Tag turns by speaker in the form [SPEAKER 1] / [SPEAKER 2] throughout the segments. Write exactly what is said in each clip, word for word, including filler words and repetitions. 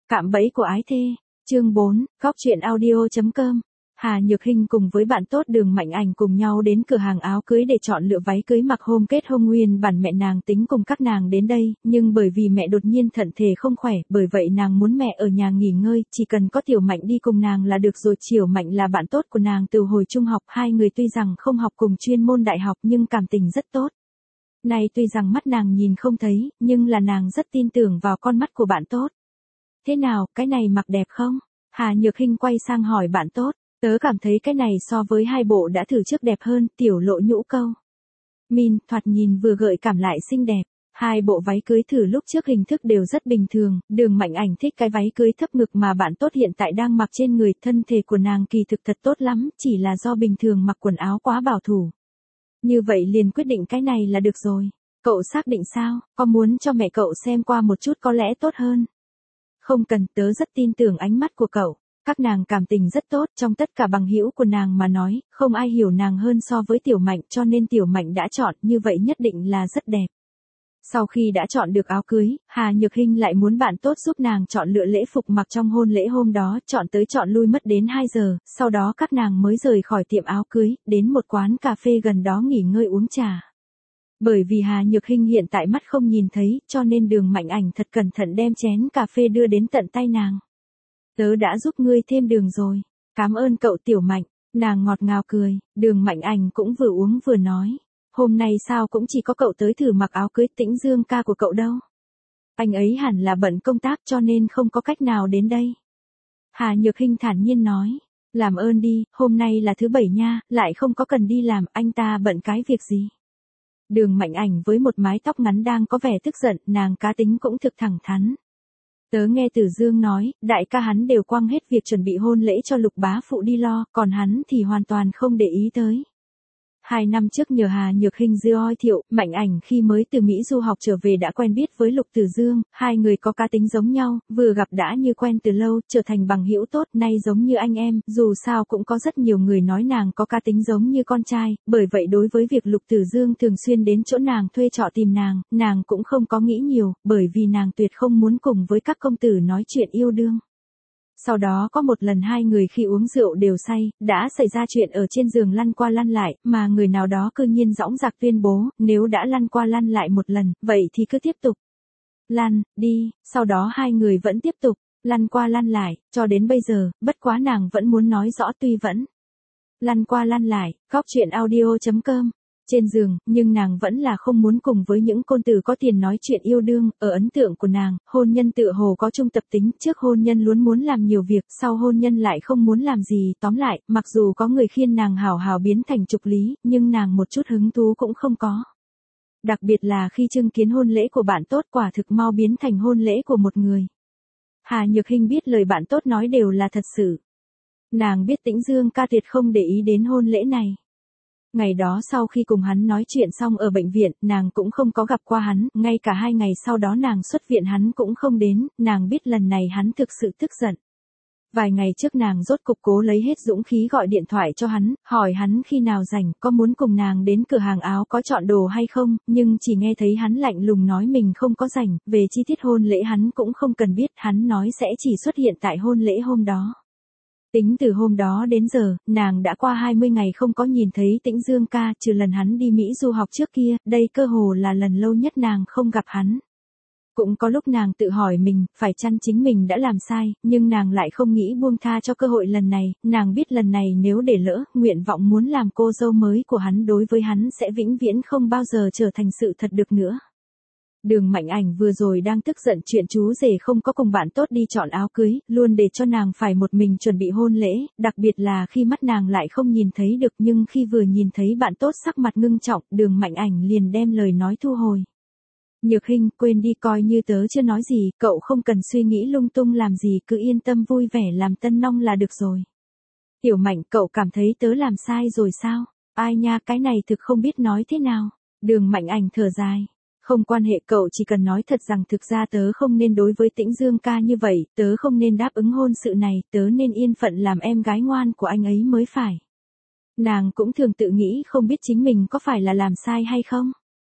[SPEAKER 1] Cạm bẫy của ái thê, chương bốn, góc truyện audio.com. Hà Nhược Hinh cùng với bạn tốt Đường Mạnh Ảnh cùng nhau đến cửa hàng áo cưới để chọn lựa váy cưới mặc hôm kết hôn. Nguyên bản mẹ nàng tính cùng các nàng đến đây, nhưng bởi vì mẹ đột nhiên thận thể không khỏe, bởi vậy nàng muốn mẹ ở nhà nghỉ ngơi, chỉ cần có Tiểu Mạnh đi cùng nàng là được rồi. Tiểu Mạnh là bạn tốt của nàng từ hồi trung học, hai người tuy rằng không học cùng chuyên môn đại học nhưng cảm tình rất tốt. Này tuy rằng mắt nàng nhìn không thấy, nhưng là nàng rất tin tưởng vào con mắt của bạn tốt. Thế nào, cái này mặc đẹp không? Hà Nhược Hinh quay sang hỏi bạn tốt. Tớ cảm thấy cái này so với hai bộ đã thử trước đẹp hơn. Tiểu Lộ nhũ câu. Min, thoạt nhìn vừa gợi cảm lại xinh đẹp. Hai bộ váy cưới thử lúc trước hình thức đều rất bình thường. Đường Mạnh Ảnh thích cái váy cưới thấp ngực mà bạn tốt hiện tại đang mặc trên người. Thân thể của nàng kỳ thực thật tốt lắm, chỉ là do bình thường mặc quần áo quá bảo thủ. Như vậy liền quyết định cái này là được rồi. Cậu xác định sao? Có muốn cho mẹ cậu xem qua một chút có lẽ tốt hơn? Không cần, tớ rất tin tưởng ánh mắt của cậu. Các nàng cảm tình rất tốt, trong tất cả bằng hữu của nàng mà nói, không ai hiểu nàng hơn so với Tiểu Mạnh, cho nên Tiểu Mạnh đã chọn, như vậy nhất định là rất đẹp. Sau khi đã chọn được áo cưới, Hà Nhược Hinh lại muốn bạn tốt giúp nàng chọn lựa lễ phục mặc trong hôn lễ hôm đó, chọn tới chọn lui mất đến hai giờ, sau đó các nàng mới rời khỏi tiệm áo cưới, đến một quán cà phê gần đó nghỉ ngơi uống trà. Bởi vì Hà Nhược Hinh hiện tại mắt không nhìn thấy, cho nên Đường Mạnh Ảnh thật cẩn thận đem chén cà phê đưa đến tận tay nàng. Tớ đã giúp ngươi thêm đường rồi. Cảm ơn cậu Tiểu Mạnh. Nàng ngọt ngào cười. Đường Mạnh Ảnh cũng vừa uống vừa nói. Hôm nay sao cũng chỉ có cậu tới thử mặc áo cưới. Tĩnh Dương ca của cậu đâu? Anh ấy hẳn là bận công tác cho nên không có cách nào đến đây. Hà Nhược Hinh thản nhiên nói. Làm ơn đi, hôm nay là thứ bảy nha, lại không có cần đi làm, anh ta bận cái việc gì? Đường Mạnh Ảnh với một mái tóc ngắn đang có vẻ tức giận, nàng cá tính cũng thực thẳng thắn. Tớ nghe Tử Dương nói, đại ca hắn đều quăng hết việc chuẩn bị hôn lễ cho Lục bá phụ đi lo, còn hắn thì hoàn toàn không để ý tới. Hai năm trước nhờ Hà Nhược Hinh giới thiệu, Mạnh Ảnh khi mới từ Mỹ du học trở về đã quen biết với Lục Tử Dương, hai người có cá tính giống nhau, vừa gặp đã như quen từ lâu, trở thành bằng hữu tốt, nay giống như anh em, dù sao cũng có rất nhiều người nói nàng có cá tính giống như con trai, bởi vậy đối với việc Lục Tử Dương thường xuyên đến chỗ nàng thuê trọ tìm nàng, nàng cũng không có nghĩ nhiều, bởi vì nàng tuyệt không muốn cùng với các công tử nói chuyện yêu đương. Sau đó có một lần hai người khi uống rượu đều say, đã xảy ra chuyện ở trên giường lăn qua lăn lại, mà người nào đó cư nhiên dõng dạc tuyên bố, nếu đã lăn qua lăn lại một lần, vậy thì cứ tiếp tục. Lăn, đi, sau đó hai người vẫn tiếp tục, lăn qua lăn lại, cho đến bây giờ, bất quá nàng vẫn muốn nói rõ tuy vẫn. Lăn qua lăn lại, góc truyện audio.com. Trên giường, nhưng nàng vẫn là không muốn cùng với những côn tử có tiền nói chuyện yêu đương, ở ấn tượng của nàng, hôn nhân tựa hồ có trung tập tính, trước hôn nhân luôn muốn làm nhiều việc, sau hôn nhân lại không muốn làm gì, tóm lại, mặc dù có người khiên nàng hào hào biến thành trục lý, nhưng nàng một chút hứng thú cũng không có. Đặc biệt là khi chứng kiến hôn lễ của bạn tốt quả thực mau biến thành hôn lễ của một người. Hà Nhược Hinh biết lời bạn tốt nói đều là thật sự. Nàng biết Tĩnh Dương ca tuyệt không để ý đến hôn lễ này. Ngày đó sau khi cùng hắn nói chuyện xong ở bệnh viện, nàng cũng không có gặp qua hắn, ngay cả hai ngày sau đó nàng xuất viện hắn cũng không đến, nàng biết lần này hắn thực sự tức giận. Vài ngày trước nàng rốt cục cố lấy hết dũng khí gọi điện thoại cho hắn, hỏi hắn khi nào rảnh, có muốn cùng nàng đến cửa hàng áo có chọn đồ hay không, nhưng chỉ nghe thấy hắn lạnh lùng nói mình không có rảnh, về chi tiết hôn lễ hắn cũng không cần biết, hắn nói sẽ chỉ xuất hiện tại hôn lễ hôm đó. Tính từ hôm đó đến giờ, nàng đã qua hai mươi ngày không có nhìn thấy Tĩnh Dương ca, trừ lần hắn đi Mỹ du học trước kia, đây cơ hồ là lần lâu nhất nàng không gặp hắn. Cũng có lúc nàng tự hỏi mình, phải chăng chính mình đã làm sai, nhưng nàng lại không nghĩ buông tha cho cơ hội lần này, nàng biết lần này nếu để lỡ, nguyện vọng muốn làm cô dâu mới của hắn đối với hắn sẽ vĩnh viễn không bao giờ trở thành sự thật được nữa. Đường Mạnh Ảnh vừa rồi đang tức giận chuyện chú rể không có cùng bạn tốt đi chọn áo cưới, luôn để cho nàng phải một mình chuẩn bị hôn lễ, đặc biệt là khi mắt nàng lại không nhìn thấy được, nhưng khi vừa nhìn thấy bạn tốt sắc mặt ngưng trọng, Đường Mạnh Ảnh liền đem lời nói thu hồi. Nhược Hinh, quên đi, coi như tớ chưa nói gì, cậu không cần suy nghĩ lung tung làm gì, cứ yên tâm vui vẻ làm tân nong là được rồi. Tiểu Mạnh, cậu cảm thấy tớ làm sai rồi sao? Ai nha, cái này thực không biết nói thế nào. Đường Mạnh Ảnh thở dài. Không quan hệ, cậu chỉ cần nói thật rằng thực ra tớ không nên đối với Tĩnh Dương ca như vậy, tớ không nên đáp ứng hôn sự này, tớ nên yên phận làm em gái ngoan của anh ấy mới phải. Nàng cũng thường tự nghĩ không biết chính mình có phải là làm sai hay không.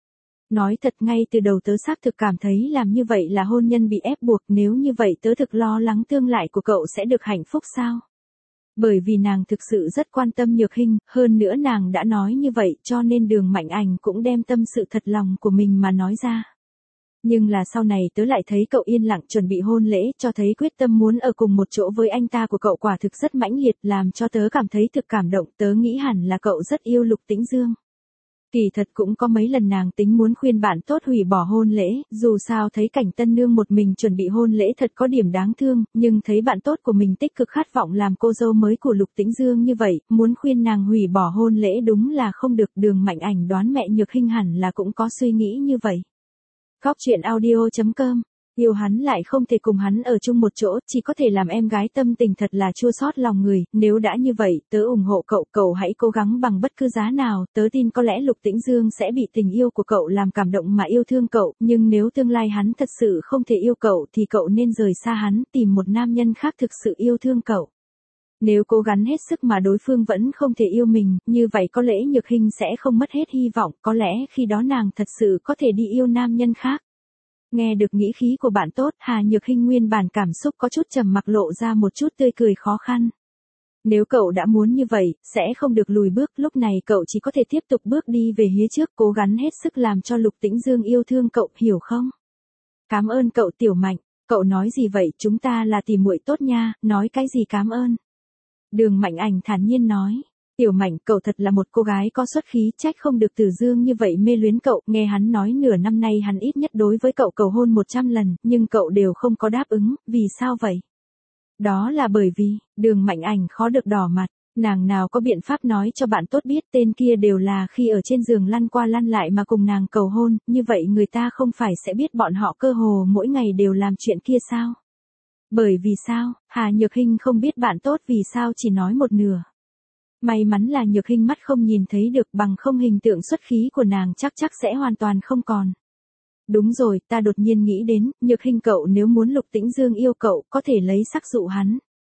[SPEAKER 1] Nói thật ngay từ đầu tớ xác thực cảm thấy làm như vậy là hôn nhân bị ép buộc, nếu như vậy tớ thực lo lắng tương lai của cậu sẽ được hạnh phúc sao? Bởi vì nàng thực sự rất quan tâm Nhược Hinh, hơn nữa nàng đã nói như vậy cho nên Đường Mạnh Ảnh cũng đem tâm sự thật lòng của mình mà nói ra. Nhưng là sau này tớ lại thấy cậu yên lặng chuẩn bị hôn lễ, cho thấy quyết tâm muốn ở cùng một chỗ với anh ta của cậu quả thực rất mãnh liệt, làm cho tớ cảm thấy thực cảm động, tớ nghĩ hẳn là cậu rất yêu Lục Tĩnh Dương. Kỳ thật cũng có mấy lần nàng tính muốn khuyên bạn tốt hủy bỏ hôn lễ, dù sao thấy cảnh tân nương một mình chuẩn bị hôn lễ thật có điểm đáng thương, nhưng thấy bạn tốt của mình tích cực khát vọng làm cô dâu mới của Lục Tĩnh Dương như vậy, muốn khuyên nàng hủy bỏ hôn lễ đúng là không được. Đường Mạnh Ảnh đoán mẹ Nhược Hinh hẳn là cũng có suy nghĩ như vậy. Góc truyện audio chấm com. Yêu hắn lại không thể cùng hắn ở chung một chỗ, chỉ có thể làm em gái tâm tình thật là chua xót lòng người, nếu đã như vậy, tớ ủng hộ cậu, cậu hãy cố gắng bằng bất cứ giá nào, tớ tin có lẽ Lục Tĩnh Dương sẽ bị tình yêu của cậu làm cảm động mà yêu thương cậu, nhưng nếu tương lai hắn thật sự không thể yêu cậu thì cậu nên rời xa hắn, tìm một nam nhân khác thực sự yêu thương cậu. Nếu cố gắng hết sức mà đối phương vẫn không thể yêu mình, như vậy có lẽ Nhược Hinh sẽ không mất hết hy vọng, có lẽ khi đó nàng thật sự có thể đi yêu nam nhân khác. Nghe được nghĩ khí của bạn tốt, Hà Nhược Hinh nguyên bản cảm xúc có chút trầm mặc lộ ra một chút tươi cười khó khăn. Nếu cậu đã muốn như vậy, sẽ không được lùi bước, lúc này cậu chỉ có thể tiếp tục bước đi về phía trước, cố gắng hết sức làm cho Lục Tĩnh Dương yêu thương cậu, hiểu không? Cảm ơn cậu Tiểu Mạnh, cậu nói gì vậy, chúng ta là tỉ muội tốt nha, nói cái gì cảm ơn? Đường Mạnh Ảnh thản nhiên nói. Tiểu Mạnh, cậu thật là một cô gái có xuất khí, trách không được Từ Dương như vậy mê luyến cậu, nghe hắn nói nửa năm nay hắn ít nhất đối với cậu cầu hôn một trăm lần, nhưng cậu đều không có đáp ứng, vì sao vậy? Đó là bởi vì, Đường Mạnh Ảnh khó được đỏ mặt, nàng nào có biện pháp nói cho bạn tốt biết tên kia đều là khi ở trên giường lăn qua lăn lại mà cùng nàng cầu hôn, như vậy người ta không phải sẽ biết bọn họ cơ hồ mỗi ngày đều làm chuyện kia sao? Bởi vì sao, Hà Nhược Hinh không biết bạn tốt vì sao chỉ nói một nửa. May mắn là Nhược Hinh mắt không nhìn thấy được, bằng không hình tượng xuất khí của nàng chắc chắc sẽ hoàn toàn không còn. Đúng rồi, ta đột nhiên nghĩ đến, Nhược Hinh cậu nếu muốn Lục Tĩnh Dương yêu cậu, có thể lấy sắc dụ hắn.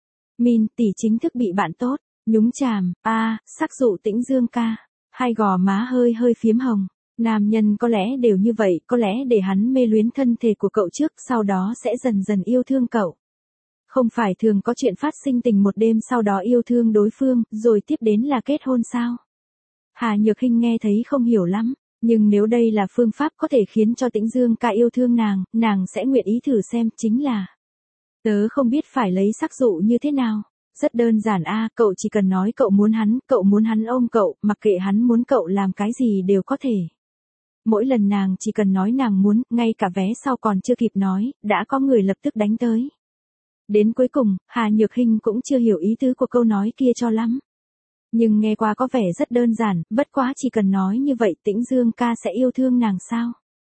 [SPEAKER 1] Min tỷ chính thức bị bạn tốt, nhúng chàm, a, à, sắc dụ Tĩnh Dương ca, hai gò má hơi hơi phiếm hồng. Nam nhân có lẽ đều như vậy, có lẽ để hắn mê luyến thân thể của cậu trước, sau đó sẽ dần dần yêu thương cậu. Không phải thường có chuyện phát sinh tình một đêm sau đó yêu thương đối phương, rồi tiếp đến là kết hôn sao? Hà Nhược Hinh nghe thấy không hiểu lắm, nhưng nếu đây là phương pháp có thể khiến cho Tĩnh Dương ca yêu thương nàng, nàng sẽ nguyện ý thử xem, chính là. Tớ không biết phải lấy sắc dụ như thế nào. Rất đơn giản a, à, cậu chỉ cần nói cậu muốn hắn, cậu muốn hắn ôm cậu, mặc kệ hắn muốn cậu làm cái gì đều có thể. Mỗi lần nàng chỉ cần nói nàng muốn, ngay cả vé sau còn chưa kịp nói, đã có người lập tức đánh tới. Đến cuối cùng, Hà Nhược Hinh cũng chưa hiểu ý tứ của câu nói kia cho lắm. Nhưng nghe qua có vẻ rất đơn giản, bất quá chỉ cần nói như vậy Tĩnh Dương ca sẽ yêu thương nàng sao?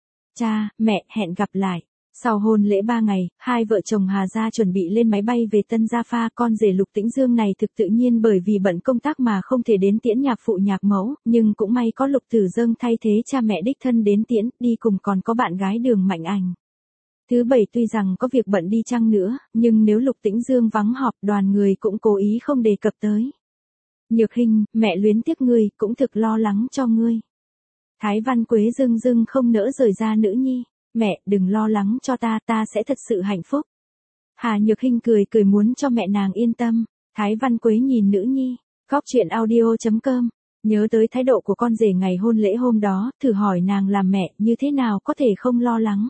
[SPEAKER 1] Cha, mẹ, hẹn gặp lại. Sau hôn lễ ba ngày, hai vợ chồng Hà gia chuẩn bị lên máy bay về Tân Gia Pha, con rể Lục Tĩnh Dương này thực tự nhiên bởi vì bận công tác mà không thể đến tiễn nhạc phụ nhạc mẫu, nhưng cũng may có Lục Tử Dâng thay thế cha mẹ đích thân đến tiễn, đi cùng còn có bạn gái Đường Mạnh Ảnh. Thứ bảy tuy rằng có việc bận đi chăng nữa, nhưng nếu Lục Tĩnh Dương vắng họp đoàn người cũng cố ý không đề cập tới. Nhược Hinh, mẹ luyến tiếc ngươi, cũng thực lo lắng cho ngươi. Thái Văn Quế dưng dưng không nỡ rời ra nữ nhi. Mẹ, đừng lo lắng cho ta, ta sẽ thật sự hạnh phúc. Hà Nhược Hinh cười cười muốn cho mẹ nàng yên tâm. Thái Văn Quế nhìn nữ nhi. Góc truyện audio chấm com. Nhớ tới thái độ của con rể ngày hôn lễ hôm đó, thử hỏi nàng làm mẹ như thế nào có thể không lo lắng.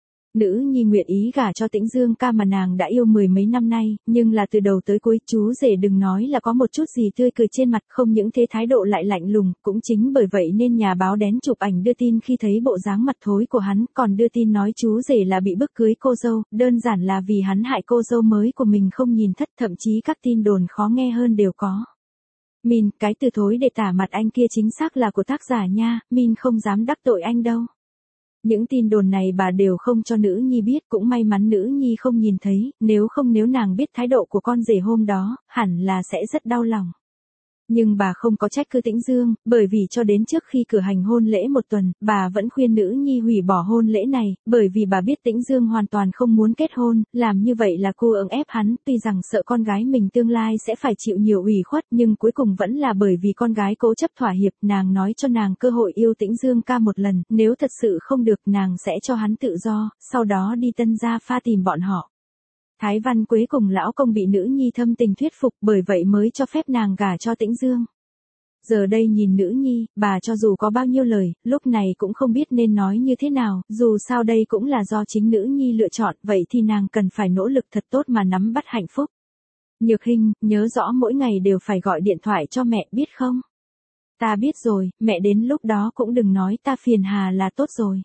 [SPEAKER 1] Nữ nhi nguyện ý gả cho Tĩnh Dương ca mà nàng đã yêu mười mấy năm nay, nhưng là từ đầu tới cuối chú rể đừng nói là có một chút gì tươi cười trên mặt, không những thế thái độ lại lạnh lùng, cũng chính bởi vậy nên nhà báo đén chụp ảnh đưa tin khi thấy bộ dáng mặt thối của hắn, còn đưa tin nói chú rể là bị bức cưới cô dâu, đơn giản là vì hắn hại cô dâu mới của mình không nhìn thất, thậm chí các tin đồn khó nghe hơn đều có. Min, cái từ thối để tả mặt anh kia chính xác là của tác giả nha, Min không dám đắc tội anh đâu. Những tin đồn này bà đều không cho nữ nhi biết, cũng may mắn nữ nhi không nhìn thấy, nếu không nếu nàng biết thái độ của con rể hôm đó, hẳn là sẽ rất đau lòng. Nhưng bà không có trách cứ Tĩnh Dương, bởi vì cho đến trước khi cử hành hôn lễ một tuần, bà vẫn khuyên nữ nhi hủy bỏ hôn lễ này, bởi vì bà biết Tĩnh Dương hoàn toàn không muốn kết hôn, làm như vậy là cô cưỡng ép hắn, tuy rằng sợ con gái mình tương lai sẽ phải chịu nhiều ủy khuất, nhưng cuối cùng vẫn là bởi vì con gái cố chấp thỏa hiệp, nàng nói cho nàng cơ hội yêu Tĩnh Dương ca một lần, nếu thật sự không được nàng sẽ cho hắn tự do, sau đó đi Tân Gia Pha tìm bọn họ. Thái Văn Quế cùng lão công bị nữ nhi thâm tình thuyết phục, bởi vậy mới cho phép nàng gả cho Tĩnh Dương. Giờ đây nhìn nữ nhi, bà cho dù có bao nhiêu lời, lúc này cũng không biết nên nói như thế nào, dù sao đây cũng là do chính nữ nhi lựa chọn, vậy thì nàng cần phải nỗ lực thật tốt mà nắm bắt hạnh phúc. Nhược Hinh, nhớ rõ mỗi ngày đều phải gọi điện thoại cho mẹ, biết không? Ta biết rồi, mẹ đến lúc đó cũng đừng nói ta phiền Hà là tốt rồi.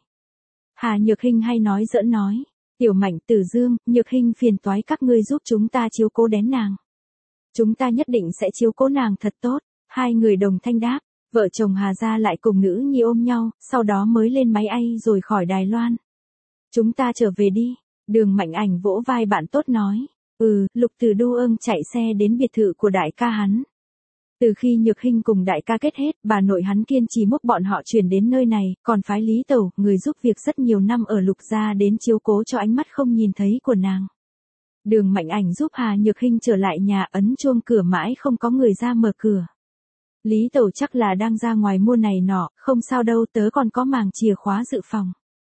[SPEAKER 1] Hà Nhược Hinh hay nói giỡn nói. Tiểu Mạnh, Tử Dương, Nhược Hinh phiền toái các ngươi giúp chúng ta chiếu cố đến nàng. Chúng ta nhất định sẽ chiếu cố nàng thật tốt. Hai người đồng thanh đáp, vợ chồng Hà gia lại cùng nữ nhi ôm nhau, sau đó mới lên máy bay rồi khỏi Đài Loan. Chúng ta trở về đi. Đường Mạnh Ảnh vỗ vai bạn tốt nói. Ừ, Lục Từ Đô ương chạy xe đến biệt thự của đại ca hắn. Từ khi Nhược Hinh cùng đại ca kết hết, bà nội hắn kiên trì múc bọn họ chuyển đến nơi này, còn phái Lý Tẩu, người giúp việc rất nhiều năm ở Lục gia đến chiếu cố cho ánh mắt không nhìn thấy của nàng. Đường Mạnh Ảnh giúp Hà Nhược Hinh trở lại nhà, ấn chuông cửa mãi không có người ra mở cửa. Lý Tẩu chắc là đang ra ngoài mua này nọ, không sao đâu, tớ còn có màng chìa khóa dự phòng.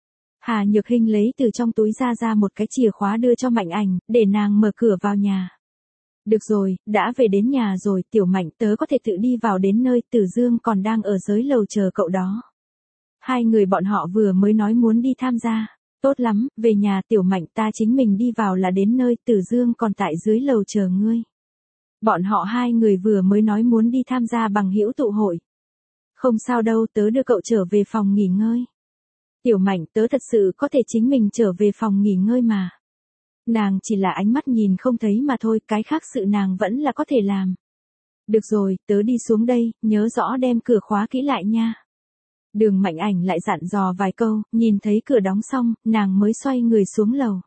[SPEAKER 1] Hà Nhược Hinh lấy từ trong túi ra ra một cái chìa khóa đưa cho Mạnh Ảnh, để nàng mở cửa vào nhà. Được rồi, đã về đến nhà rồi, Tiểu Mạnh, tớ có thể tự đi vào đến nơi, Tử Dương còn đang ở dưới lầu chờ cậu đó. Hai người bọn họ vừa mới nói muốn đi tham gia. Tốt lắm, về nhà Tiểu Mạnh, ta chính mình đi vào là đến nơi, Tử Dương còn tại dưới lầu chờ ngươi. Bọn họ hai người vừa mới nói muốn đi tham gia bằng hữu tụ hội. Không sao đâu, tớ đưa cậu trở về phòng nghỉ ngơi. Tiểu Mạnh, tớ thật sự có thể chính mình trở về phòng nghỉ ngơi mà. Nàng chỉ là ánh mắt nhìn không thấy mà thôi, cái khác sự nàng vẫn là có thể làm. Được rồi, tớ đi xuống đây, nhớ rõ đem cửa khóa kỹ lại nha. Đường Mạnh Ảnh lại dặn dò vài câu, nhìn thấy cửa đóng xong, nàng mới xoay người xuống lầu.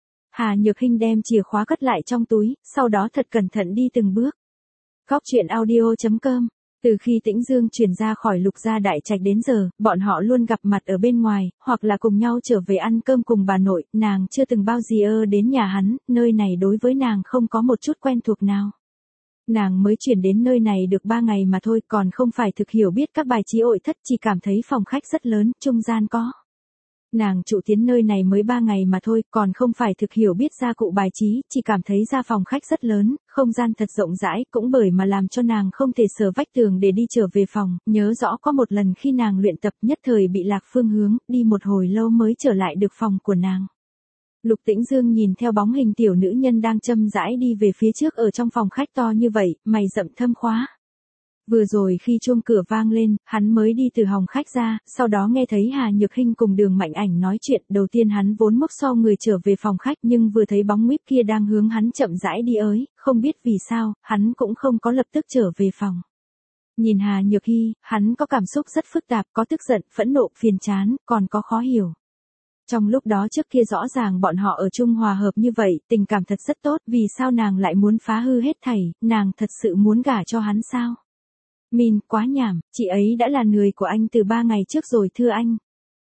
[SPEAKER 1] Hà Nhược Hinh đem chìa khóa cất lại trong túi, sau đó thật cẩn thận đi từng bước. Góc truyện audio chấm com. Từ khi Tĩnh Dương chuyển ra khỏi Lục gia đại trạch đến giờ, bọn họ luôn gặp mặt ở bên ngoài, hoặc là cùng nhau trở về ăn cơm cùng bà nội, nàng chưa từng bao giờ đến nhà hắn, nơi này đối với nàng không có một chút quen thuộc nào. Nàng mới chuyển đến nơi này được ba ngày mà thôi, còn không phải thực hiểu biết các bài trí nội thất, chỉ cảm thấy phòng khách rất lớn, trung gian có. Nàng trụ tiến nơi này mới ba ngày mà thôi, còn không phải thực hiểu biết gia cụ bài trí, chỉ cảm thấy ra phòng khách rất lớn, không gian thật rộng rãi, cũng bởi mà làm cho nàng không thể sờ vách tường để đi trở về phòng, nhớ rõ có một lần khi nàng luyện tập nhất thời bị lạc phương hướng, đi một hồi lâu mới trở lại được phòng của nàng. Lục Tĩnh Dương nhìn theo bóng hình tiểu nữ nhân đang chậm rãi đi về phía trước ở trong phòng khách to như vậy, mày rậm thâm khóa. Vừa rồi khi chuông cửa vang lên, hắn mới đi từ phòng khách ra, sau đó nghe thấy Hà Nhược Hinh cùng Đường Mạnh Ảnh nói chuyện, đầu tiên hắn vốn mốc so người trở về phòng khách nhưng vừa thấy bóng Míp kia đang hướng hắn chậm rãi đi ới, không biết vì sao, hắn cũng không có lập tức trở về phòng. Nhìn Hà Nhược Hi, hắn có cảm xúc rất phức tạp, có tức giận, phẫn nộ, phiền chán, còn có khó hiểu. Trong lúc đó trước kia rõ ràng bọn họ ở chung hòa hợp như vậy, tình cảm thật rất tốt, vì sao nàng lại muốn phá hư hết thảy, nàng thật sự muốn gả cho hắn sao? Min, quá nhảm, chị ấy đã là người của anh từ ba ngày trước rồi thưa anh.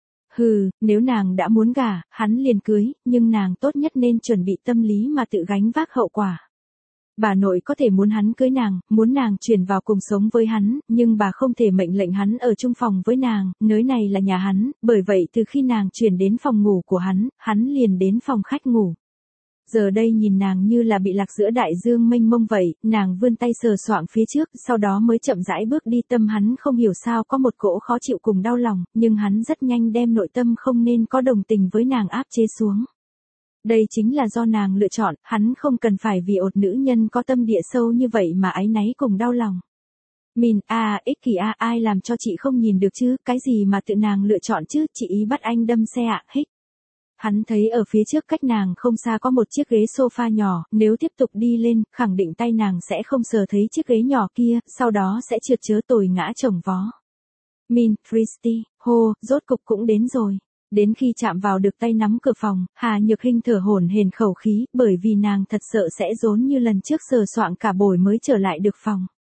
[SPEAKER 1] Hừ, nếu nàng đã muốn gả, hắn liền cưới, nhưng nàng tốt nhất nên chuẩn bị tâm lý mà tự gánh vác hậu quả. Bà nội có thể muốn hắn cưới nàng, muốn nàng chuyển vào cùng sống với hắn, nhưng bà không thể mệnh lệnh hắn ở chung phòng với nàng, nơi này là nhà hắn, bởi vậy từ khi nàng chuyển đến phòng ngủ của hắn, hắn liền đến phòng khách ngủ. Giờ đây nhìn nàng như là bị lạc giữa đại dương mênh mông vậy, nàng vươn tay sờ soạng phía trước, sau đó mới chậm rãi bước đi, tâm hắn không hiểu sao có một cỗ khó chịu cùng đau lòng, nhưng hắn rất nhanh đem nội tâm không nên có đồng tình với nàng áp chế xuống. Đây chính là do nàng lựa chọn, hắn không cần phải vì ột nữ nhân có tâm địa sâu như vậy mà áy náy cùng đau lòng. Min, à, ích kỷ à, ai làm cho chị không nhìn được chứ, cái gì mà tự nàng lựa chọn chứ, chị ý bắt anh đâm xe ạ, à, hích. Hắn thấy ở phía trước cách nàng không xa có một chiếc ghế sofa nhỏ, nếu tiếp tục đi lên, khẳng định tay nàng sẽ không sờ thấy chiếc ghế nhỏ kia, sau đó sẽ trượt chớ tồi ngã chồng vó. Min, Christy, hô, rốt cục cũng đến rồi. Đến khi chạm vào được tay nắm cửa phòng, Hà Nhược Hinh thở hổn hển khẩu khí, bởi vì nàng thật sợ sẽ rốn như lần trước sờ soạng cả buổi mới trở lại được phòng.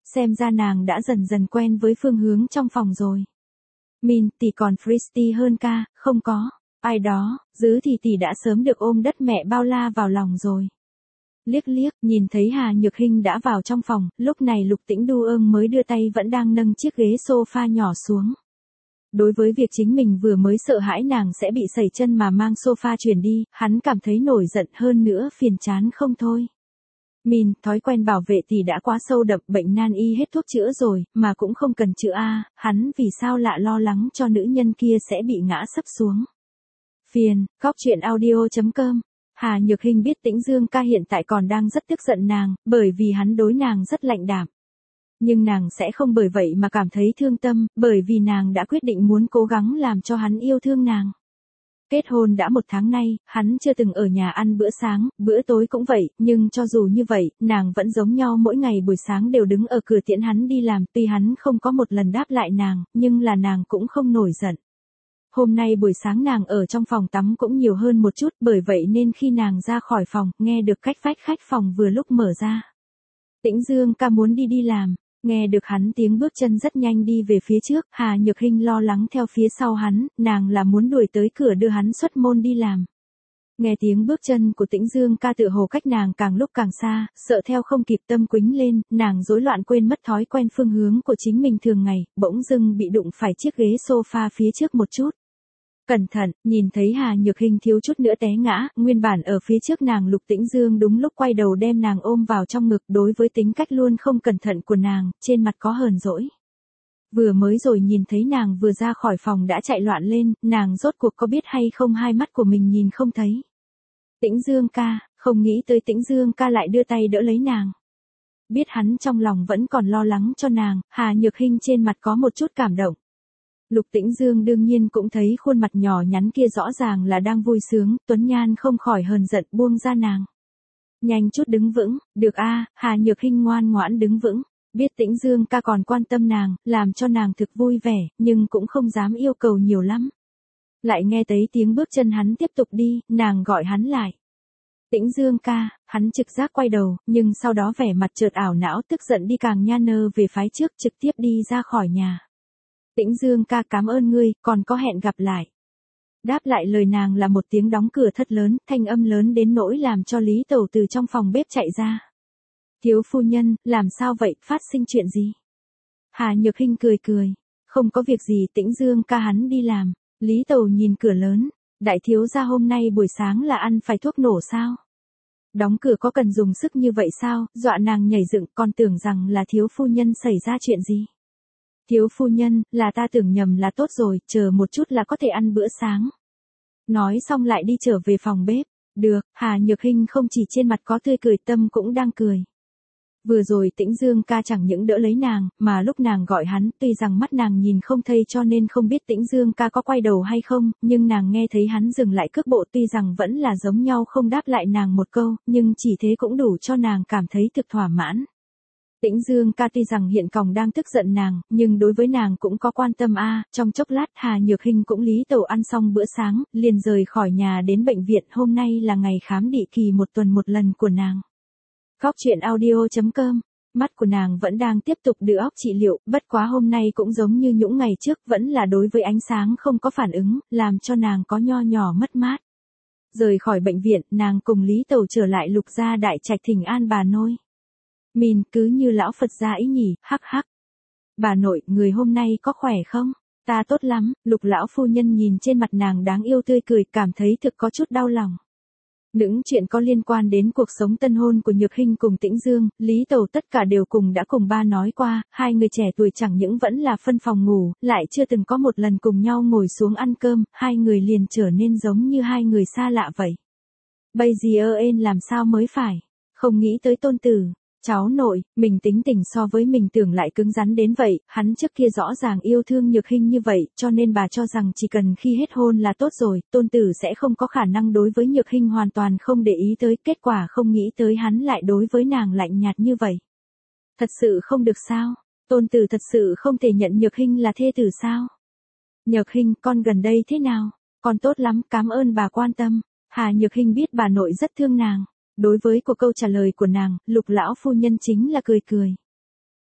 [SPEAKER 1] Xem ra nàng đã dần dần quen với phương hướng trong phòng rồi. Min, tỷ còn Fristy hơn ca, không có. Ai đó, giữ thì tỷ đã sớm được ôm đất mẹ bao la vào lòng rồi. Liếc liếc, nhìn thấy Hà Nhược Hinh đã vào trong phòng, lúc này Lục Tĩnh Du ương mới đưa tay vẫn đang nâng chiếc ghế sofa nhỏ xuống. Đối với việc chính mình vừa mới sợ hãi nàng sẽ bị sẩy chân mà mang sofa chuyển đi, hắn cảm thấy nổi giận hơn nữa phiền chán không thôi. Min, thói quen bảo vệ tỷ đã quá sâu đậm, bệnh nan y hết thuốc chữa rồi, mà cũng không cần chữa a, hắn vì sao lạ lo lắng cho nữ nhân kia sẽ bị ngã sấp xuống. Phiền, góc truyện audio chấm com. Hà Nhược Hinh biết Tĩnh Dương ca hiện tại còn đang rất tức giận nàng, bởi vì hắn đối nàng rất lạnh đạm. Nhưng nàng sẽ không bởi vậy mà cảm thấy thương tâm, bởi vì nàng đã quyết định muốn cố gắng làm cho hắn yêu thương nàng. Kết hôn đã một tháng nay, hắn chưa từng ở nhà ăn bữa sáng, bữa tối cũng vậy, nhưng cho dù như vậy, nàng vẫn giống nhau mỗi ngày buổi sáng đều đứng ở cửa tiễn hắn đi làm, tuy hắn không có một lần đáp lại nàng, nhưng là nàng cũng không nổi giận. Hôm nay buổi sáng nàng ở trong phòng tắm cũng nhiều hơn một chút, bởi vậy nên khi nàng ra khỏi phòng, nghe được cách vách khách phòng vừa lúc mở ra. Tĩnh Dương ca muốn đi đi làm, nghe được hắn tiếng bước chân rất nhanh đi về phía trước, Hà Nhược Hinh lo lắng theo phía sau hắn, nàng là muốn đuổi tới cửa đưa hắn xuất môn đi làm. Nghe tiếng bước chân của Tĩnh Dương ca tựa hồ cách nàng càng lúc càng xa, sợ theo không kịp tâm quĩnh lên, nàng rối loạn quên mất thói quen phương hướng của chính mình thường ngày, bỗng dưng bị đụng phải chiếc ghế sofa phía trước một chút. Cẩn thận, nhìn thấy Hà Nhược Hinh thiếu chút nữa té ngã, nguyên bản ở phía trước nàng Lục Tĩnh Dương đúng lúc quay đầu đem nàng ôm vào trong ngực, đối với tính cách luôn không cẩn thận của nàng, trên mặt có hờn dỗi. Vừa mới rồi nhìn thấy nàng vừa ra khỏi phòng đã chạy loạn lên, nàng rốt cuộc có biết hay không hai mắt của mình nhìn không thấy. Tĩnh Dương ca, không nghĩ tới Tĩnh Dương ca lại đưa tay đỡ lấy nàng. Biết hắn trong lòng vẫn còn lo lắng cho nàng, Hà Nhược Hinh trên mặt có một chút cảm động. Lục Tĩnh Dương đương nhiên cũng thấy khuôn mặt nhỏ nhắn kia rõ ràng là đang vui sướng, Tuấn Nhan không khỏi hờn giận buông ra nàng. Nhanh chút đứng vững, được a, Hà Nhược Hinh ngoan ngoãn đứng vững, biết Tĩnh Dương ca còn quan tâm nàng, làm cho nàng thực vui vẻ, nhưng cũng không dám yêu cầu nhiều lắm. Lại nghe thấy tiếng bước chân hắn tiếp tục đi, nàng gọi hắn lại. Tĩnh Dương ca, hắn trực giác quay đầu, nhưng sau đó vẻ mặt chợt ảo não tức giận đi càng nha nơ về phái trước trực tiếp đi ra khỏi nhà. Tĩnh Dương ca cảm ơn ngươi, còn có hẹn gặp lại. Đáp lại lời nàng là một tiếng đóng cửa thất lớn, thanh âm lớn đến nỗi làm cho Lý Tẩu từ trong phòng bếp chạy ra. Thiếu phu nhân, làm sao vậy, phát sinh chuyện gì? Hà Nhược Hinh cười cười. Không có việc gì, Tĩnh Dương ca hắn đi làm. Lý Tẩu nhìn cửa lớn. Đại thiếu gia hôm nay buổi sáng là ăn phải thuốc nổ sao? Đóng cửa có cần dùng sức như vậy sao? Dọa nàng nhảy dựng, còn tưởng rằng là thiếu phu nhân xảy ra chuyện gì. Thiếu phu nhân, là ta tưởng nhầm là tốt rồi, chờ một chút là có thể ăn bữa sáng. Nói xong lại đi trở về phòng bếp. Được, Hà Nhược Hinh không chỉ trên mặt có tươi cười, tâm cũng đang cười. Vừa rồi Tĩnh Dương ca chẳng những đỡ lấy nàng, mà lúc nàng gọi hắn, tuy rằng mắt nàng nhìn không thấy cho nên không biết Tĩnh Dương ca có quay đầu hay không, nhưng nàng nghe thấy hắn dừng lại cước bộ, tuy rằng vẫn là giống nhau không đáp lại nàng một câu, nhưng chỉ thế cũng đủ cho nàng cảm thấy thực thỏa mãn. Tĩnh Dương ca tuy rằng hiện còng đang tức giận nàng, nhưng đối với nàng cũng có quan tâm a. Trong chốc lát Hà Nhược Hinh cũng Lý Tẩu ăn xong bữa sáng, liền rời khỏi nhà đến bệnh viện, hôm nay là ngày khám định kỳ một tuần một lần của nàng. Góc truyện audio chấm com. Mắt của nàng vẫn đang tiếp tục đưa óc trị liệu, bất quá hôm nay cũng giống như những ngày trước, vẫn là đối với ánh sáng không có phản ứng, làm cho nàng có nho nhỏ mất mát. Rời khỏi bệnh viện, nàng cùng Lý Tẩu trở lại Lục gia đại trạch thỉnh an bà nôi. Min, cứ như lão Phật gia ý nhỉ, hắc hắc. Bà nội, người hôm nay có khỏe không? Ta tốt lắm, Lục lão phu nhân nhìn trên mặt nàng đáng yêu tươi cười, cảm thấy thực có chút đau lòng. Những chuyện có liên quan đến cuộc sống tân hôn của Nhược Hinh cùng Tĩnh Dương, Lý Tẩu tất cả đều cùng đã cùng ba nói qua, hai người trẻ tuổi chẳng những vẫn là phân phòng ngủ, lại chưa từng có một lần cùng nhau ngồi xuống ăn cơm, hai người liền trở nên giống như hai người xa lạ vậy. Bây giờ ên làm sao mới phải, không nghĩ tới tôn tử. Cháu nội, mình tính tình so với mình tưởng lại cứng rắn đến vậy, hắn trước kia rõ ràng yêu thương Nhược Hinh như vậy, cho nên bà cho rằng chỉ cần khi hết hôn là tốt rồi, tôn tử sẽ không có khả năng đối với Nhược Hinh hoàn toàn không để ý tới, kết quả không nghĩ tới hắn lại đối với nàng lạnh nhạt như vậy. Thật sự không được sao? Tôn tử thật sự không thể nhận Nhược Hinh là thê tử sao? Nhược Hinh, con gần đây thế nào? Con tốt lắm, cảm ơn bà quan tâm. Hà Nhược Hinh biết bà nội rất thương nàng. Đối với cuộc câu trả lời của nàng, Lục lão phu nhân chính là cười cười.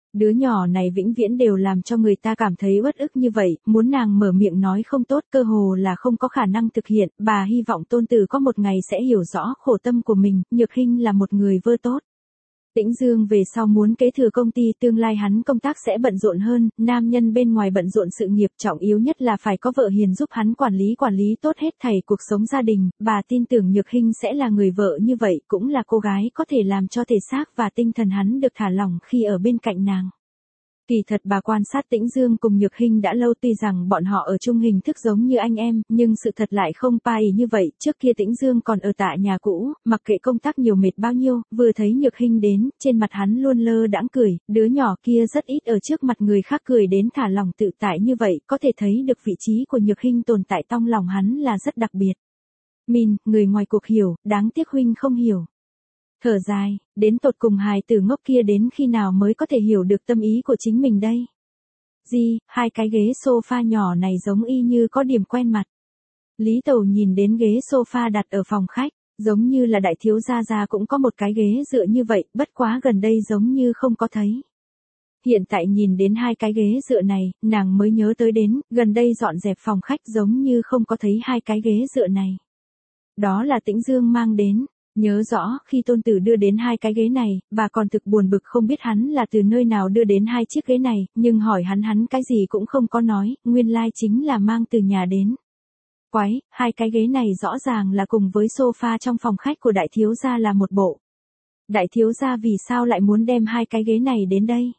[SPEAKER 1] Đứa nhỏ này vĩnh viễn đều làm cho người ta cảm thấy uất ức như vậy, muốn nàng mở miệng nói không tốt cơ hồ là không có khả năng thực hiện, bà hy vọng tôn tử có một ngày sẽ hiểu rõ khổ tâm của mình, Nhược Hinh là một người vơ tốt. Tĩnh Dương về sau muốn kế thừa công ty, tương lai hắn công tác sẽ bận rộn hơn, nam nhân bên ngoài bận rộn sự nghiệp, trọng yếu nhất là phải có vợ hiền giúp hắn quản lý quản lý tốt hết thảy cuộc sống gia đình, bà tin tưởng Nhược Hinh sẽ là người vợ như vậy, cũng là cô gái có thể làm cho thể xác và tinh thần hắn được thả lỏng khi ở bên cạnh nàng. Kỳ thật bà quan sát Tĩnh Dương cùng Nhược Hinh đã lâu, tuy rằng bọn họ ở chung hình thức giống như anh em, nhưng sự thật lại không pai như vậy, trước kia Tĩnh Dương còn ở tại nhà cũ, mặc kệ công tác nhiều mệt bao nhiêu, vừa thấy Nhược Hinh đến, trên mặt hắn luôn lơ đãng cười, đứa nhỏ kia rất ít ở trước mặt người khác cười đến thả lỏng tự tại như vậy, có thể thấy được vị trí của Nhược Hinh tồn tại trong lòng hắn là rất đặc biệt. Min, người ngoài cuộc hiểu, đáng tiếc huynh không hiểu. Thở dài, đến tột cùng hài tử ngốc kia đến khi nào mới có thể hiểu được tâm ý của chính mình đây. Di, hai cái ghế sofa nhỏ này giống y như có điểm quen mặt. Lý Tẩu nhìn đến ghế sofa đặt ở phòng khách, giống như là đại thiếu gia gia cũng có một cái ghế dựa như vậy, bất quá gần đây giống như không có thấy. Hiện tại nhìn đến hai cái ghế dựa này, nàng mới nhớ tới đến, gần đây dọn dẹp phòng khách giống như không có thấy hai cái ghế dựa này. Đó là Tĩnh Dương mang đến. Nhớ rõ, khi tôn tử đưa đến hai cái ghế này, bà còn thực buồn bực không biết hắn là từ nơi nào đưa đến hai chiếc ghế này, nhưng hỏi hắn hắn cái gì cũng không có nói, nguyên lai chính là mang từ nhà đến. Quái, hai cái ghế này rõ ràng là cùng với sofa trong phòng khách của đại thiếu gia là một bộ. Đại thiếu gia vì sao lại muốn đem hai cái ghế này đến đây?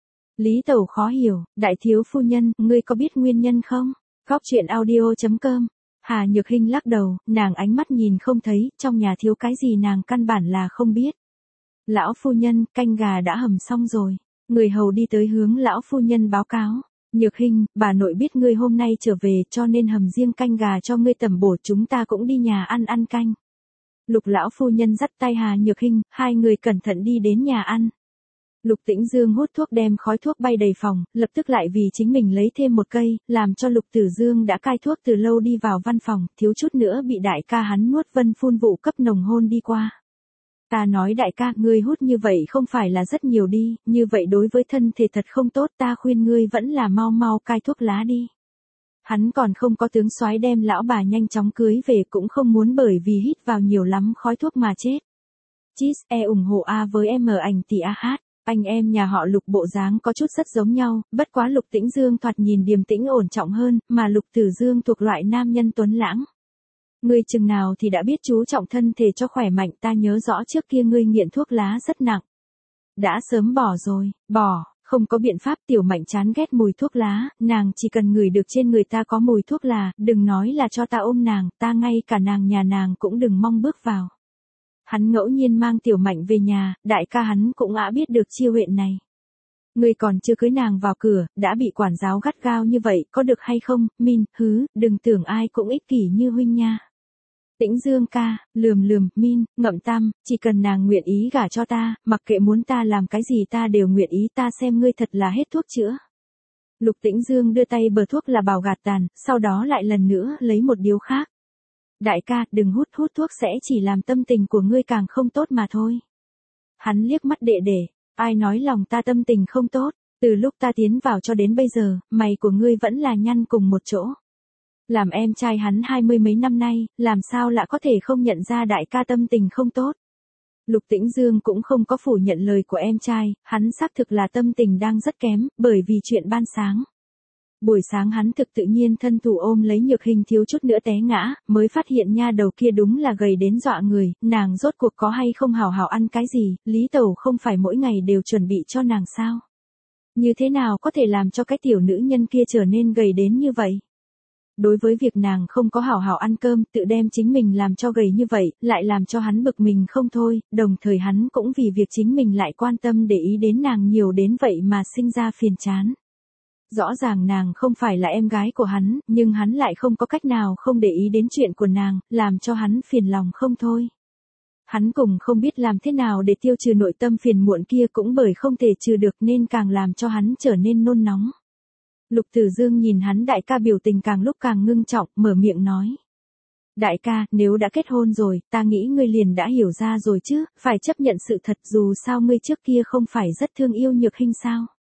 [SPEAKER 1] Lý Tẩu khó hiểu, đại thiếu phu nhân, ngươi có biết nguyên nhân không? Góc chuyện audio chấm com. Hà Nhược Hinh lắc đầu, nàng ánh mắt nhìn không thấy, trong nhà thiếu cái gì nàng căn bản là không biết. Lão phu nhân, canh gà đã hầm xong rồi. Người hầu đi tới hướng lão phu nhân báo cáo. Nhược Hinh, bà nội biết ngươi hôm nay trở về cho nên hầm riêng canh gà cho ngươi tẩm bổ, chúng ta cũng đi nhà ăn ăn canh. Lục lão phu nhân dắt tay Hà Nhược Hinh, hai người cẩn thận đi đến nhà ăn. Lục Tĩnh Dương hút thuốc đem khói thuốc bay đầy phòng, lập tức lại vì chính mình lấy thêm một cây, làm cho Lục Tử Dương đã cai thuốc từ lâu đi vào văn phòng, thiếu chút nữa bị đại ca hắn nuốt vân phun vụ cấp nồng hôn đi qua. Ta nói đại ca, ngươi hút như vậy không phải là rất nhiều đi, như vậy đối với thân thể thật không tốt, ta khuyên ngươi vẫn là mau mau cai thuốc lá đi. Hắn còn không có tướng soái đem lão bà nhanh chóng cưới về, cũng không muốn bởi vì hít vào nhiều lắm khói thuốc mà chết. Cheese e ủng hộ A với em ở ảnh tỷ a hát. Anh em nhà họ Lục bộ dáng có chút rất giống nhau, bất quá Lục Tĩnh Dương thoạt nhìn điềm tĩnh ổn trọng hơn, mà Lục Tử Dương thuộc loại nam nhân tuấn lãng. Ngươi chừng nào thì đã biết chú trọng thân thể cho khỏe mạnh, ta nhớ rõ trước kia ngươi nghiện thuốc lá rất nặng. Đã sớm bỏ rồi, bỏ, không có biện pháp. Tiểu Mạnh chán ghét mùi thuốc lá, nàng chỉ cần ngửi được trên người ta có mùi thuốc là, đừng nói là cho ta ôm nàng, ta ngay cả nàng nhà nàng cũng đừng mong bước vào. Hắn ngẫu nhiên mang Tiểu Mạnh về nhà, đại ca hắn cũng đã biết được chiêu huyện này. Ngươi còn chưa cưới nàng vào cửa, đã bị quản giáo gắt gao như vậy, có được hay không? Min, hứ, đừng tưởng ai cũng ích kỷ như huynh nha. Tĩnh Dương ca, lườm lườm, Min, ngậm tam, chỉ cần nàng nguyện ý gả cho ta, mặc kệ muốn ta làm cái gì ta đều nguyện ý, ta xem ngươi thật là hết thuốc chữa. Lục Tĩnh Dương đưa tay bờ thuốc là bảo gạt tàn, sau đó lại lần nữa lấy một điếu khác. Đại ca, đừng hút, hút thuốc sẽ chỉ làm tâm tình của ngươi càng không tốt mà thôi. Hắn liếc mắt đệ đệ, ai nói lòng ta tâm tình không tốt, từ lúc ta tiến vào cho đến bây giờ, mày của ngươi vẫn là nhăn cùng một chỗ. Làm em trai hắn hai mươi mấy năm nay, làm sao lại có thể không nhận ra đại ca tâm tình không tốt. Lục Tĩnh Dương cũng không có phủ nhận lời của em trai, hắn xác thực là tâm tình đang rất kém, bởi vì chuyện ban sáng. Buổi sáng hắn thực tự nhiên thân thủ ôm lấy Nhược Hinh thiếu chút nữa té ngã, mới phát hiện nha đầu kia đúng là gầy đến dọa người, nàng rốt cuộc có hay không hào hào ăn cái gì, Lý Tẩu không phải mỗi ngày đều chuẩn bị cho nàng sao. Như thế nào có thể làm cho cái tiểu nữ nhân kia trở nên gầy đến như vậy? Đối với việc nàng không có hảo hảo ăn cơm, tự đem chính mình làm cho gầy như vậy, lại làm cho hắn bực mình không thôi, đồng thời hắn cũng vì việc chính mình lại quan tâm để ý đến nàng nhiều đến vậy mà sinh ra phiền chán. Rõ ràng nàng không phải là em gái của hắn, nhưng hắn lại không có cách nào không để ý đến chuyện của nàng, làm cho hắn phiền lòng không thôi. Hắn cùng không biết làm thế nào để tiêu trừ nội tâm phiền muộn kia, cũng bởi không thể trừ được nên càng làm cho hắn trở nên nôn nóng. Lục Tử Dương nhìn hắn đại ca biểu tình càng lúc càng ngưng trọng, mở miệng nói. Đại ca, nếu đã kết hôn rồi, ta nghĩ ngươi liền đã hiểu ra rồi chứ, phải chấp nhận sự thật, dù sao ngươi trước kia không phải rất thương yêu Nhược Hinh sao.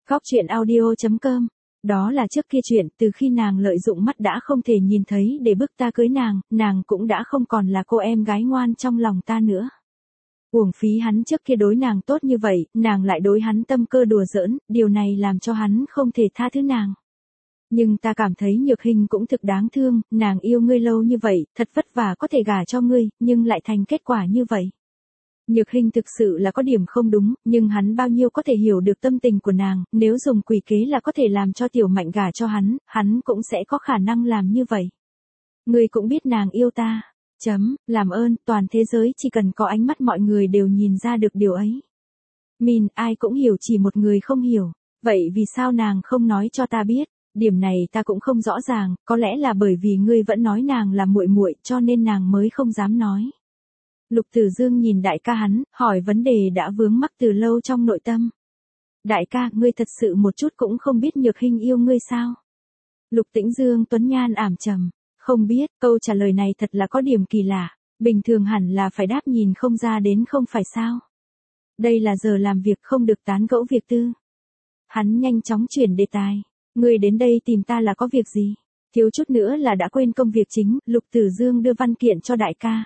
[SPEAKER 1] Góc truyện audio chấm com. Đó là trước kia chuyện, từ khi nàng lợi dụng mắt đã không thể nhìn thấy để bức ta cưới nàng, nàng cũng đã không còn là cô em gái ngoan trong lòng ta nữa. Uổng phí hắn trước kia đối nàng tốt như vậy, nàng lại đối hắn tâm cơ đùa giỡn, điều này làm cho hắn không thể tha thứ nàng. Nhưng ta cảm thấy Nhược Hinh cũng thực đáng thương, nàng yêu ngươi lâu như vậy, thật vất vả có thể gả cho ngươi, nhưng lại thành kết quả như vậy. Nhược Hinh thực sự là có điểm không đúng, nhưng hắn bao nhiêu có thể hiểu được tâm tình của nàng, nếu dùng quỷ kế là có thể làm cho Tiểu Mạnh gả cho hắn, hắn cũng sẽ có khả năng làm như vậy. Ngươi cũng biết nàng yêu ta. Chấm, làm ơn, toàn thế giới chỉ cần có ánh mắt mọi người đều nhìn ra được điều ấy. Min, ai cũng hiểu chỉ một người không hiểu. Vậy vì sao nàng không nói cho ta biết? Điểm này ta cũng không rõ ràng, có lẽ là bởi vì ngươi vẫn nói nàng là muội muội, cho nên nàng mới không dám nói. Lục Tử Dương nhìn đại ca hắn, hỏi vấn đề đã vướng mắc từ lâu trong nội tâm. Đại ca, ngươi thật sự một chút cũng không biết Nhược Hinh yêu ngươi sao? Lục Tĩnh Dương tuấn nhan ảm trầm. Không biết, câu trả lời này thật là có điểm kỳ lạ, bình thường hẳn là phải đáp nhìn không ra đến không phải sao. Đây là giờ làm việc không được tán gẫu việc tư. Hắn nhanh chóng chuyển đề tài. Ngươi đến đây tìm ta là có việc gì? Thiếu chút nữa là đã quên công việc chính, Lục Tử Dương đưa văn kiện cho đại ca.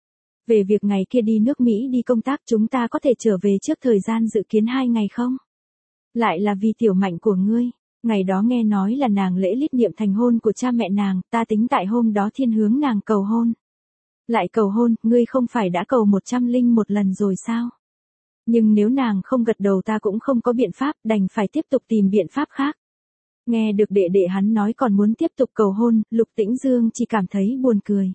[SPEAKER 1] Về việc ngày kia đi nước Mỹ đi công tác chúng ta có thể trở về trước thời gian dự kiến hai ngày không? Lại là vì Tiểu Mạnh của ngươi. Ngày đó nghe nói là nàng lễ lít niệm thành hôn của cha mẹ nàng, ta tính tại hôm đó thiên hướng nàng cầu hôn. Lại cầu hôn, ngươi không phải đã cầu một trăm linh một lần rồi sao? Nhưng nếu nàng không gật đầu ta cũng không có biện pháp, đành phải tiếp tục tìm biện pháp khác. Nghe được đệ đệ hắn nói còn muốn tiếp tục cầu hôn, Lục Tĩnh Dương chỉ cảm thấy buồn cười.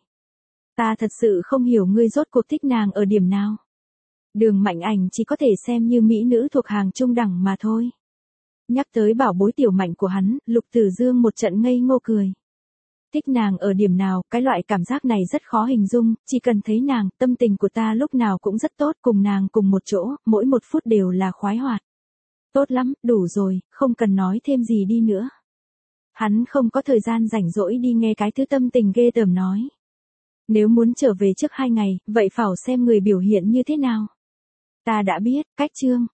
[SPEAKER 1] Ta thật sự không hiểu ngươi rốt cuộc thích nàng ở điểm nào. Đường Mạnh Ảnh chỉ có thể xem như mỹ nữ thuộc hàng trung đẳng mà thôi. Nhắc tới bảo bối Tiểu Mạnh của hắn, Lục Tử Dương một trận ngây ngô cười. Thích nàng ở điểm nào, cái loại cảm giác này rất khó hình dung, chỉ cần thấy nàng, tâm tình của ta lúc nào cũng rất tốt, cùng nàng cùng một chỗ, mỗi một phút đều là khoái hoạt. Tốt lắm, đủ rồi, không cần nói thêm gì đi nữa. Hắn không có thời gian rảnh rỗi đi nghe cái thứ tâm tình ghê tởm nói. Nếu muốn trở về trước hai ngày, vậy phảo xem người biểu hiện như thế nào. Ta đã biết, cách chương.